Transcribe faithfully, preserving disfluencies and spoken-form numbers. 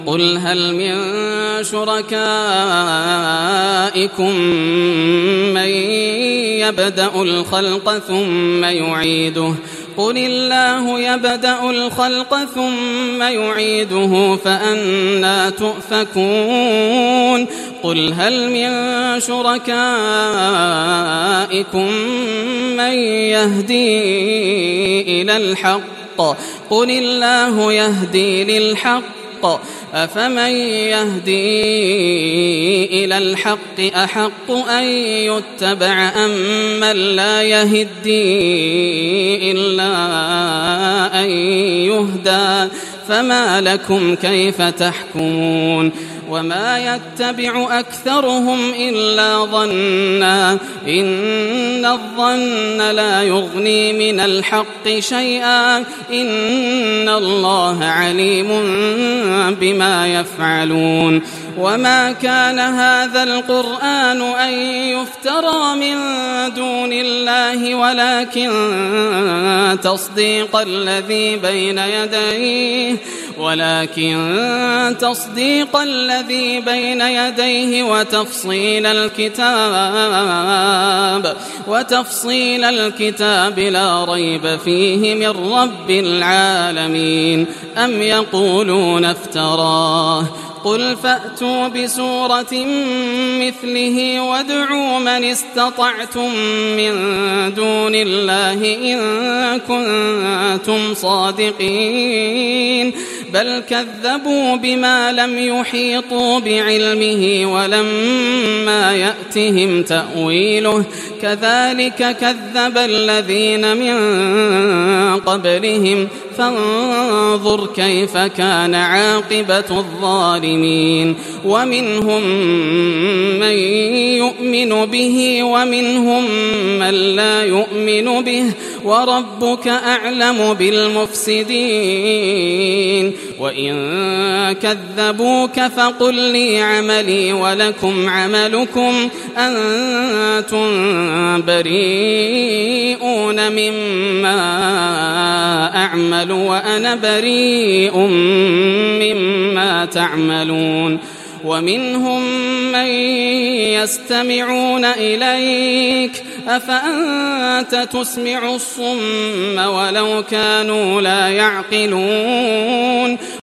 قل هل من شركائكم من يبدأ الخلق ثم يعيده قل الله يبدأ الخلق ثم يعيده فأنى تؤفكون قل هل من شركائكم من يهدي إلى الحق قل الله يهدي للحق أفمن يهدي إلى الحق أحق أن يتبع أم من لا يهدي إلا أن يهدى فما لكم كيف تحكمون وما يتبع أكثرهم إلا ظنا إن الظن لا يغني من الحق شيئا إن الله عليم بما يفعلون وما كان هذا القرآن أن يفترى من دون الله ولكن تصديق الذي بين يديه ولكن تصديق الذي بين يديه وتفصيل الكتاب وتفصيل الكتاب لا ريب فيه من رب العالمين أم يقولون افتراه قل فأتوا بسورة مثله وادعوا من استطعتم من دون الله إن كنتم صادقين بل كذبوا بما لم يحيطوا بعلمه ولما يأتهم تأويله كذلك كذب الذين من قبلهم فانظر كيف كان عاقبة الظالمين ومنهم من يؤمن به ومنهم من لا يؤمن به وربك أعلم بالمفسدين وإن كذبوك فقل لي عملي ولكم عملكم أنتم بريئون مما أعمل وأنا بريء مما تعملون ومنهم من يستمعون إليك أفأنت تسمع الصم ولو كانوا لا يعقلون